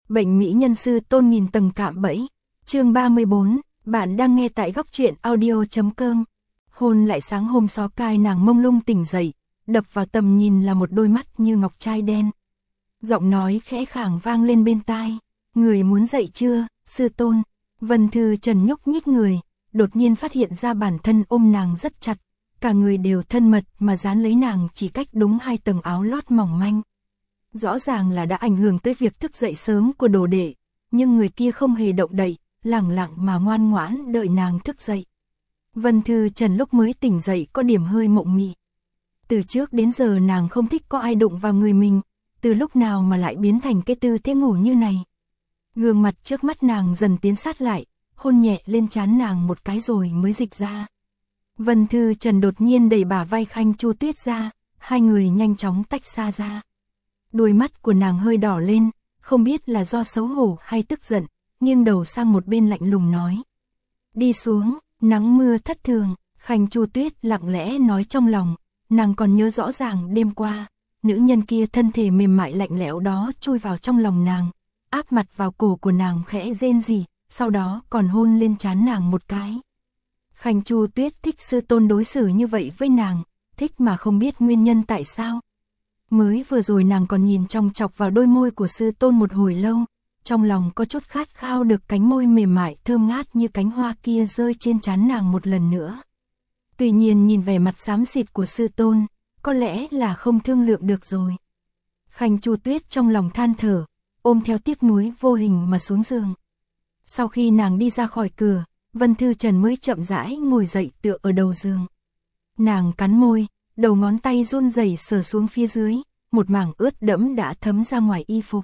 Bệnh mỹ nhân sư tôn nghìn tầng cạm bẫy. Chương 34, bạn đang nghe tại góc truyện audio.com. Hôn lại sáng hôm xó cai nàng mông lung tỉnh dậy, đập vào tầm nhìn là một đôi mắt như ngọc trai đen. Giọng nói khẽ khàng vang lên bên tai, người muốn dậy chưa, sư tôn. Vân Thư Trần nhúc nhích người, đột nhiên phát hiện ra bản thân ôm nàng rất chặt, cả người đều thân mật mà dán lấy nàng chỉ cách đúng 2 tầng áo lót mỏng manh. Rõ ràng là đã ảnh hưởng tới việc thức dậy sớm của đồ đệ, nhưng người kia không hề động đậy, lẳng lặng mà ngoan ngoãn đợi nàng thức dậy. Vân Thư Trần lúc mới tỉnh dậy có điểm hơi mộng mị. Từ trước đến giờ nàng không thích có ai đụng vào người mình, từ lúc nào mà lại biến thành cái tư thế ngủ như này. Gương mặt trước mắt nàng dần tiến sát lại, hôn nhẹ lên trán nàng một cái rồi mới dịch ra. Vân Thư Trần đột nhiên đẩy bả vai Khanh Chu Tuyết ra, hai người nhanh chóng tách xa ra. Đôi mắt của nàng hơi đỏ lên, không biết là do xấu hổ hay tức giận, nghiêng đầu sang một bên lạnh lùng nói. Đi xuống, nắng mưa thất thường. Khanh Chu Tuyết lặng lẽ nói trong lòng, nàng còn nhớ rõ ràng đêm qua, nữ nhân kia thân thể mềm mại lạnh lẽo đó chui vào trong lòng nàng, áp mặt vào cổ của nàng khẽ rên rỉ, sau đó còn hôn lên trán nàng một cái. Khanh Chu Tuyết thích sư tôn đối xử như vậy với nàng, thích mà không biết nguyên nhân tại sao. Mới vừa rồi nàng còn nhìn chòng chọc vào đôi môi của sư tôn một hồi lâu, trong lòng có chút khát khao được cánh môi mềm mại thơm ngát như cánh hoa kia rơi trên trán nàng một lần nữa. Tuy nhiên nhìn vẻ mặt xám xịt của sư tôn, có lẽ là không thương lượng được rồi. Khanh Chu Tuyết trong lòng than thở, ôm theo tiếc nuối vô hình mà xuống giường. Sau khi nàng đi ra khỏi cửa, Vân Thư Trần mới chậm rãi ngồi dậy tựa ở đầu giường. Nàng cắn môi, đầu ngón tay run rẩy sờ xuống phía dưới, một mảng ướt đẫm đã thấm ra ngoài y phục.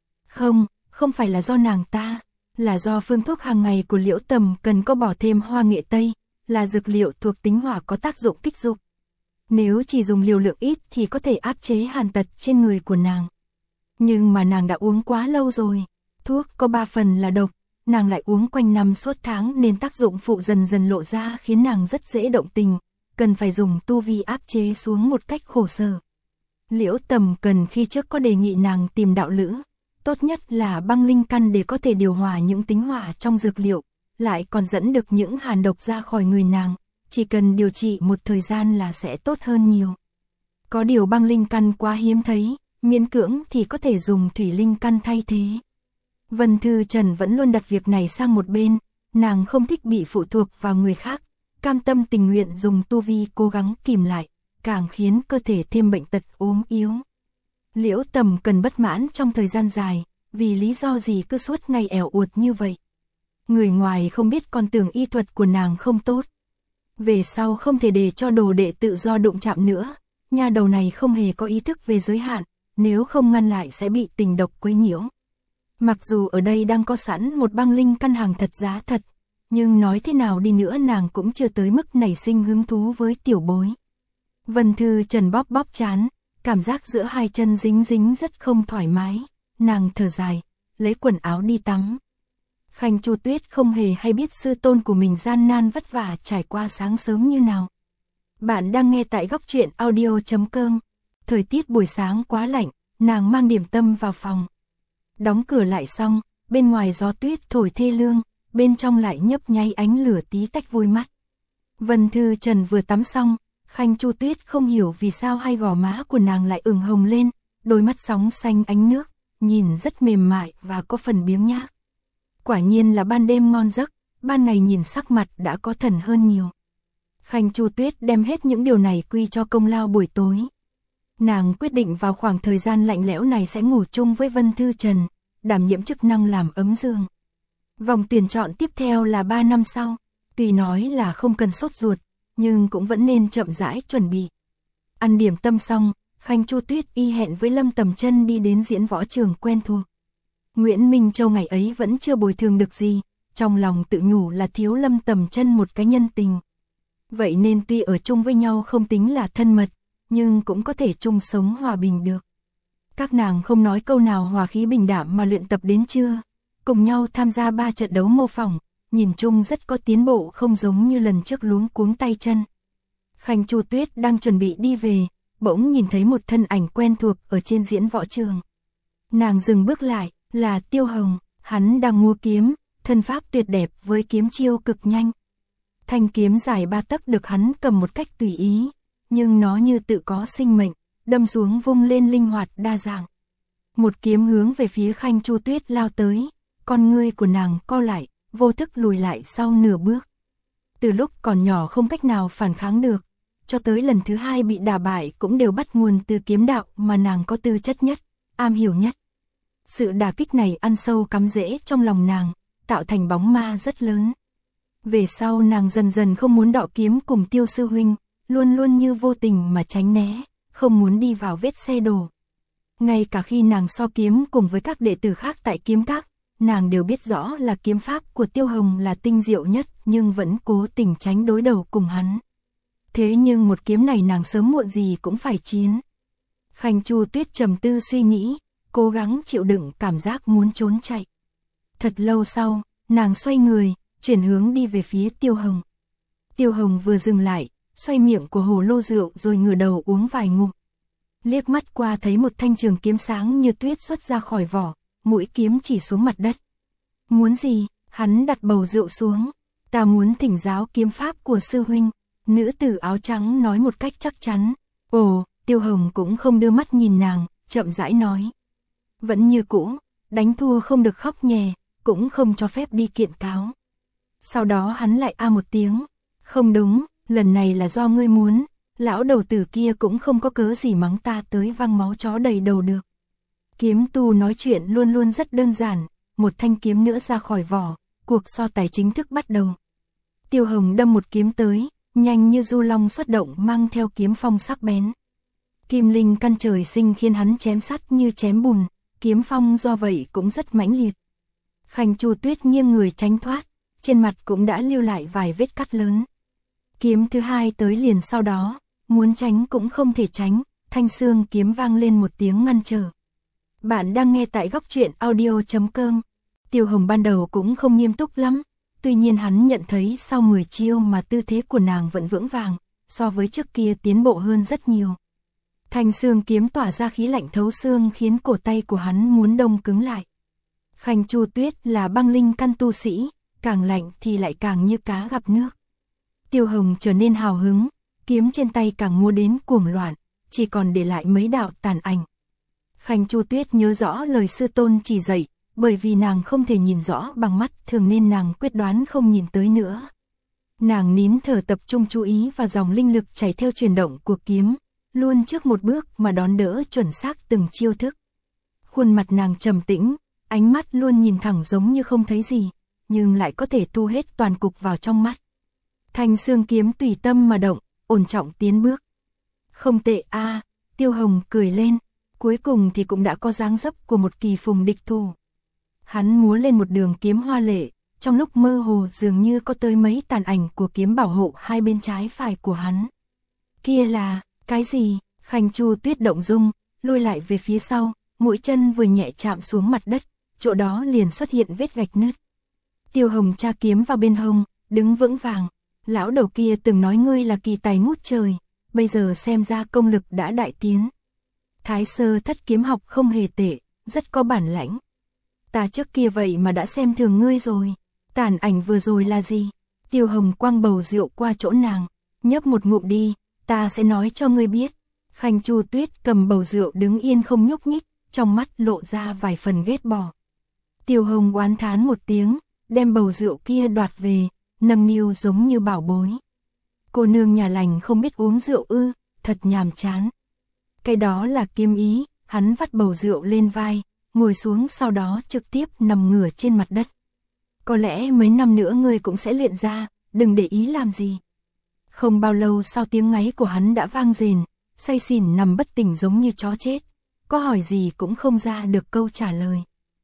Không phải là do nàng ta, là do phương thuốc hàng ngày của Liễu Tầm cần có bỏ thêm hoa nghệ tây, là dược liệu thuộc tính hỏa có tác dụng kích dục. Nếu chỉ dùng liều lượng ít thì có thể áp chế hàn tật trên người của nàng. Nhưng mà nàng đã uống quá lâu rồi, thuốc có 3 phần là độc, nàng lại uống quanh năm suốt tháng nên tác dụng phụ dần dần lộ ra khiến nàng rất dễ động tình, cần phải dùng tu vi áp chế xuống một cách khổ sở. Liễu Tầm Cần khi trước có đề nghị nàng tìm đạo lữ, tốt nhất là băng linh căn để có thể điều hòa những tính hỏa trong dược liệu, lại còn dẫn được những hàn độc ra khỏi người nàng, chỉ cần điều trị một thời gian là sẽ tốt hơn nhiều. Có điều băng linh căn quá hiếm thấy, miễn cưỡng thì có thể dùng thủy linh căn thay thế. Vân Thư Trần vẫn luôn đặt việc này sang một bên, nàng không thích bị phụ thuộc vào người khác, cam tâm tình nguyện dùng tu vi cố gắng kìm lại, càng khiến cơ thể thêm bệnh tật ốm yếu. Liễu Tầm Cần bất mãn trong thời gian dài, vì lý do gì cứ suốt ngày ẻo uột như vậy. Người ngoài không biết còn tưởng y thuật của nàng không tốt. Về sau không thể để cho đồ đệ tự do đụng chạm nữa, nha đầu này không hề có ý thức về giới hạn, nếu không ngăn lại sẽ bị tình độc quấy nhiễu. Mặc dù ở đây đang có sẵn một băng linh căn hàng thật giá thật, nhưng nói thế nào đi nữa nàng cũng chưa tới mức nảy sinh hứng thú với tiểu bối. Vân Thư Trần bóp bóp trán, cảm giác giữa hai chân dính dính rất không thoải mái, nàng thở dài, lấy quần áo đi tắm. Khanh Chu Tuyết không hề hay biết sư tôn của mình gian nan vất vả trải qua sáng sớm như nào. Bạn đang nghe tại góc truyện audio.com. Thời tiết buổi sáng quá lạnh, nàng mang điểm tâm vào phòng. Đóng cửa lại xong, bên ngoài gió tuyết thổi thê lương, bên trong lại nhấp nháy ánh lửa tí tách vui mắt. Vân Thư Trần vừa tắm xong, Khanh Chu Tuyết không hiểu vì sao hai gò má của nàng lại ửng hồng lên, đôi mắt sóng xanh ánh nước, nhìn rất mềm mại và có phần biếng nhác. Quả nhiên là ban đêm ngon giấc, ban ngày nhìn sắc mặt đã có thần hơn nhiều. Khanh Chu Tuyết đem hết những điều này quy cho công lao buổi tối. Nàng quyết định vào khoảng thời gian lạnh lẽo này sẽ ngủ chung với Vân Thư Trần, đảm nhiệm chức năng làm ấm giường. Vòng tuyển chọn tiếp theo là 3 năm sau, tuy nói là không cần sốt ruột, nhưng cũng vẫn nên chậm rãi chuẩn bị. Ăn điểm tâm xong, Khanh Chu Tuyết y hẹn với Lâm Tầm Chân đi đến diễn võ trường quen thuộc. Nguyễn Minh Châu ngày ấy vẫn chưa bồi thường được gì, trong lòng tự nhủ là thiếu Lâm Tầm Chân một cái nhân tình. Vậy nên tuy ở chung với nhau không tính là thân mật, nhưng cũng có thể chung sống hòa bình được. Các nàng không nói câu nào hòa khí bình đạm mà luyện tập đến trưa, cùng nhau tham gia 3 trận đấu mô phỏng, nhìn chung rất có tiến bộ không giống như lần trước luống cuống tay chân. Khanh Chu Tuyết đang chuẩn bị đi về, bỗng nhìn thấy một thân ảnh quen thuộc ở trên diễn võ trường. Nàng dừng bước lại, Là Tiêu Hồng, hắn đang múa kiếm, thân pháp tuyệt đẹp với kiếm chiêu cực nhanh. Thanh kiếm dài 3 tấc được hắn cầm một cách tùy ý, nhưng nó như tự có sinh mệnh, đâm xuống vung lên linh hoạt đa dạng. Một kiếm hướng về phía Khanh Chu Tuyết lao tới, con ngươi của nàng co lại, vô thức lùi lại sau nửa bước. Từ lúc còn nhỏ không cách nào phản kháng được, cho tới lần thứ 2 bị đả bại cũng đều bắt nguồn từ kiếm đạo mà nàng có tư chất nhất, am hiểu nhất. Sự đả kích này ăn sâu cắm rễ trong lòng nàng, tạo thành bóng ma rất lớn. Về sau nàng dần dần không muốn đọ kiếm cùng Tiêu sư huynh, luôn luôn như vô tình mà tránh né, không muốn đi vào vết xe đổ. Ngay cả khi nàng so kiếm cùng với các đệ tử khác tại kiếm các, nàng đều biết rõ là kiếm pháp của Tiêu Hồng là tinh diệu nhất nhưng vẫn cố tình tránh đối đầu cùng hắn. Thế nhưng một kiếm này nàng sớm muộn gì cũng phải chiến. Khanh Chu Tuyết trầm tư suy nghĩ, cố gắng chịu đựng cảm giác muốn trốn chạy. Thật lâu sau, nàng xoay người, chuyển hướng đi về phía Tiêu Hồng. Tiêu Hồng vừa dừng lại, xoay miệng của hồ lô rượu rồi ngửa đầu uống vài ngụm. Liếc mắt qua thấy một thanh trường kiếm sáng như tuyết xuất ra khỏi vỏ, mũi kiếm chỉ xuống mặt đất. Muốn gì? Hắn đặt bầu rượu xuống. Ta muốn thỉnh giáo kiếm pháp của sư huynh. Nữ tử áo trắng nói một cách chắc chắn. Ồ, Tiêu Hồng cũng không đưa mắt nhìn nàng, chậm rãi nói. Vẫn như cũ, đánh thua không được khóc nhè, cũng không cho phép đi kiện cáo. Sau đó hắn lại một tiếng. Không đúng, lần này là do ngươi muốn. Lão đầu tử kia cũng không có cớ gì mắng ta tới văng máu chó đầy đầu được. Kiếm tu nói chuyện luôn luôn rất đơn giản, một thanh kiếm nữa ra khỏi vỏ, cuộc so tài chính thức bắt đầu. Tiêu Hồng đâm một kiếm tới, nhanh như du long xuất động mang theo kiếm phong sắc bén. Kim linh căn trời sinh khiến hắn chém sắt như chém bùn, kiếm phong do vậy cũng rất mãnh liệt. Khanh Chu Tuyết nghiêng người tránh thoát, trên mặt cũng đã lưu lại vài vết cắt lớn. Kiếm thứ 2 tới liền sau đó, muốn tránh cũng không thể tránh, thanh xương kiếm vang lên một tiếng ngăn trở. Bạn đang nghe tại góc truyện audio.com. Tiêu Hồng ban đầu cũng không nghiêm túc lắm, tuy nhiên hắn nhận thấy sau 10 chiêu mà tư thế của nàng vẫn vững vàng, so với trước kia tiến bộ hơn rất nhiều. Thanh xương kiếm tỏa ra khí lạnh thấu xương khiến cổ tay của hắn muốn đông cứng lại. Khanh Chu Tuyết là băng linh căn tu sĩ, càng lạnh thì lại càng như cá gặp nước. Tiêu Hồng trở nên hào hứng, kiếm trên tay càng múa đến cuồng loạn, chỉ còn để lại mấy đạo tàn ảnh. Khanh Chu Tuyết nhớ rõ lời sư tôn chỉ dạy, bởi vì nàng không thể nhìn rõ bằng mắt thường nên nàng quyết đoán không nhìn tới nữa. Nàng nín thở tập trung chú ý vào dòng linh lực chảy theo chuyển động của kiếm, luôn trước một bước mà đón đỡ chuẩn xác từng chiêu thức. Khuôn mặt nàng trầm tĩnh, ánh mắt luôn nhìn thẳng giống như không thấy gì, nhưng lại có thể thu hết toàn cục vào trong mắt. Thanh xương kiếm tùy tâm mà động, ổn trọng tiến bước. Không tệ a, Tiêu Hồng cười lên, cuối cùng thì cũng đã có dáng dấp của một kỳ phùng địch thủ. Hắn múa lên một đường kiếm hoa lệ, trong lúc mơ hồ dường như có tới mấy tàn ảnh của kiếm bảo hộ hai bên trái phải của hắn. Kia là, cái gì? Khanh Chu Tuyết động dung, lùi lại về phía sau, mũi chân vừa nhẹ chạm xuống mặt đất, chỗ đó liền xuất hiện vết gạch nứt. Tiêu Hồng tra kiếm vào bên hông, đứng vững vàng. Lão đầu kia từng nói ngươi là kỳ tài ngút trời, bây giờ xem ra công lực đã đại tiến. Thái sơ thất kiếm học không hề tệ, rất có bản lãnh. Ta trước kia vậy mà đã xem thường ngươi rồi. Tàn ảnh vừa rồi là gì? Tiêu Hồng quăng bầu rượu qua chỗ nàng, nhấp một ngụm đi, ta sẽ nói cho ngươi biết. Khanh Chu Tuyết cầm bầu rượu đứng yên không nhúc nhích, trong mắt lộ ra vài phần ghét bỏ. Tiêu Hồng oán thán một tiếng, đem bầu rượu kia đoạt về, nâng niu giống như bảo bối. Cô nương nhà lành không biết uống rượu ư, thật nhàm chán. Cái đó là kiếm ý, hắn vắt bầu rượu lên vai, ngồi xuống sau đó trực tiếp nằm ngửa trên mặt đất. Có lẽ mấy năm nữa ngươi cũng sẽ luyện ra, đừng để ý làm gì. Không bao lâu sau tiếng ngáy của hắn đã vang rền, say xỉn nằm bất tỉnh giống như chó chết, có hỏi gì cũng không ra được câu trả lời.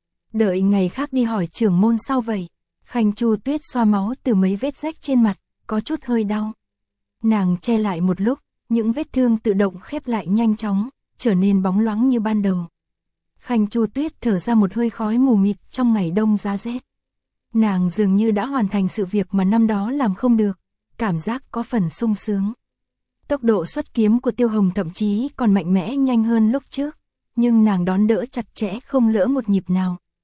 Đợi ngày khác đi hỏi trưởng môn sao vậy. Khanh Chu Tuyết xoa máu từ mấy vết rách trên mặt, có chút hơi đau. Nàng che lại một lúc, những vết thương tự động khép lại nhanh chóng, trở nên bóng loáng như ban đầu. Khanh Chu Tuyết thở ra một hơi khói mù mịt trong ngày đông giá rét. Nàng dường như đã hoàn thành sự việc mà năm đó làm không được, cảm giác có phần sung sướng. Tốc độ xuất kiếm của Tiêu Hồng thậm chí còn mạnh mẽ nhanh hơn lúc trước, nhưng nàng đón đỡ chặt chẽ không lỡ một nhịp nào,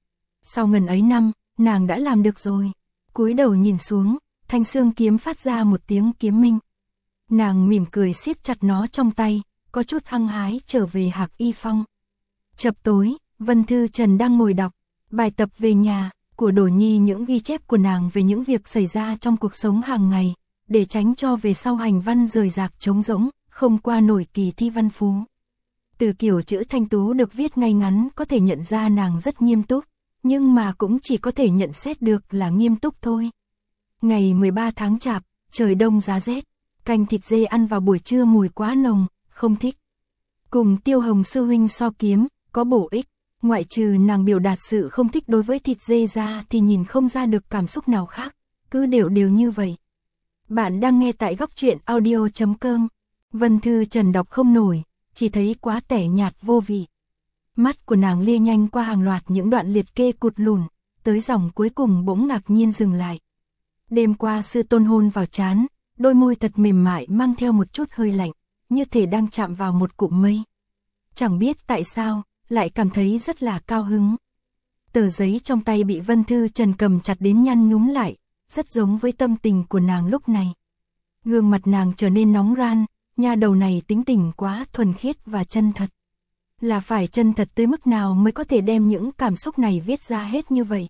Sau ngần ấy năm, nàng đã làm được rồi. Cúi đầu nhìn xuống, thanh xương kiếm phát ra một tiếng kiếm minh. Nàng mỉm cười siết chặt nó trong tay, có chút hăng hái trở về Hạc Y Phong. Chập tối, Vân Thư Trần đang ngồi đọc bài tập về nhà của Đổ Nhi, những ghi chép của nàng về những việc xảy ra trong cuộc sống hàng ngày, để tránh cho về sau hành văn rời rạc trống rỗng, không qua nổi kỳ thi văn phú. Từ kiểu chữ thanh tú được viết ngay ngắn có thể nhận ra nàng rất nghiêm túc, nhưng mà cũng chỉ có thể nhận xét được là nghiêm túc thôi. Ngày 13 tháng Chạp, trời đông giá rét, canh thịt dê ăn vào buổi trưa mùi quá nồng, không thích. Cùng Tiêu Hồng sư huynh so kiếm, có bổ ích, ngoại trừ nàng biểu đạt sự không thích đối với thịt dê ra thì nhìn không ra được cảm xúc nào khác, cứ đều đều như vậy. Bạn đang nghe tại góc truyện audio.com. Vân Thư Trần đọc không nổi, chỉ thấy quá tẻ nhạt vô vị. Mắt của nàng lia nhanh qua hàng loạt những đoạn liệt kê cụt lùn, tới dòng cuối cùng bỗng ngạc nhiên dừng lại. Đêm qua sư tôn hôn vào trán, đôi môi thật mềm mại mang theo một chút hơi lạnh, như thể đang chạm vào một cụm mây. Chẳng biết tại sao, lại cảm thấy rất là cao hứng. Tờ giấy trong tay bị Vân Thư Trần cầm chặt đến nhăn nhúm lại, rất giống với tâm tình của nàng lúc này. Gương mặt nàng trở nên nóng ran, nha đầu này tính tình quá thuần khiết và chân thật. Là phải chân thật tới mức nào mới có thể đem những cảm xúc này viết ra hết như vậy.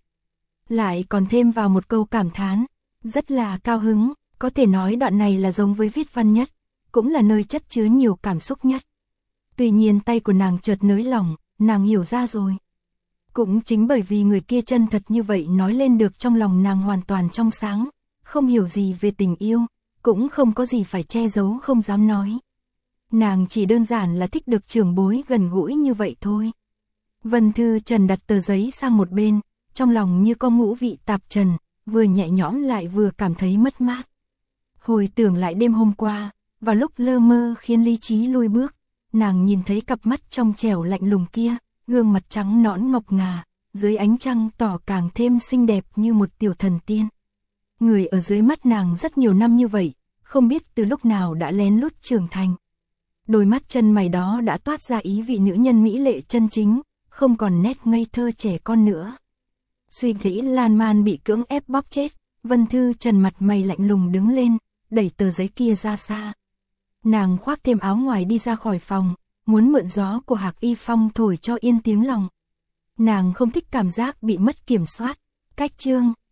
Lại còn thêm vào một câu cảm thán, rất là cao hứng, có thể nói đoạn này là giống với viết văn nhất, cũng là nơi chất chứa nhiều cảm xúc nhất. Tuy nhiên tay của nàng chợt nới lỏng, nàng hiểu ra rồi. Cũng chính bởi vì người kia chân thật như vậy nói lên được trong lòng nàng hoàn toàn trong sáng, không hiểu gì về tình yêu, cũng không có gì phải che giấu không dám nói. Nàng chỉ đơn giản là thích được trưởng bối gần gũi như vậy thôi. Vân Thư Trần đặt tờ giấy sang một bên, trong lòng như có ngũ vị tạp trần, vừa nhẹ nhõm lại vừa cảm thấy mất mát. Hồi tưởng lại đêm hôm qua, vào lúc lơ mơ khiến lý trí lui bước, nàng nhìn thấy cặp mắt trong trẻo lạnh lùng kia, gương mặt trắng nõn ngọc ngà, dưới ánh trăng tỏ càng thêm xinh đẹp như một tiểu thần tiên. Người ở dưới mắt nàng rất nhiều năm như vậy, không biết từ lúc nào đã lén lút trưởng thành. Đôi mắt chân mày đó đã toát ra ý vị nữ nhân mỹ lệ chân chính, không còn nét ngây thơ trẻ con nữa. Suy nghĩ lan man bị cưỡng ép bóp chết, Vân Thư Trần mặt mày lạnh lùng đứng lên, đẩy tờ giấy kia ra xa. Nàng khoác thêm áo ngoài đi ra khỏi phòng, muốn mượn gió của Hạc Y Phong thổi cho yên tiếng lòng. Nàng không thích cảm giác bị mất kiểm soát. Cách chương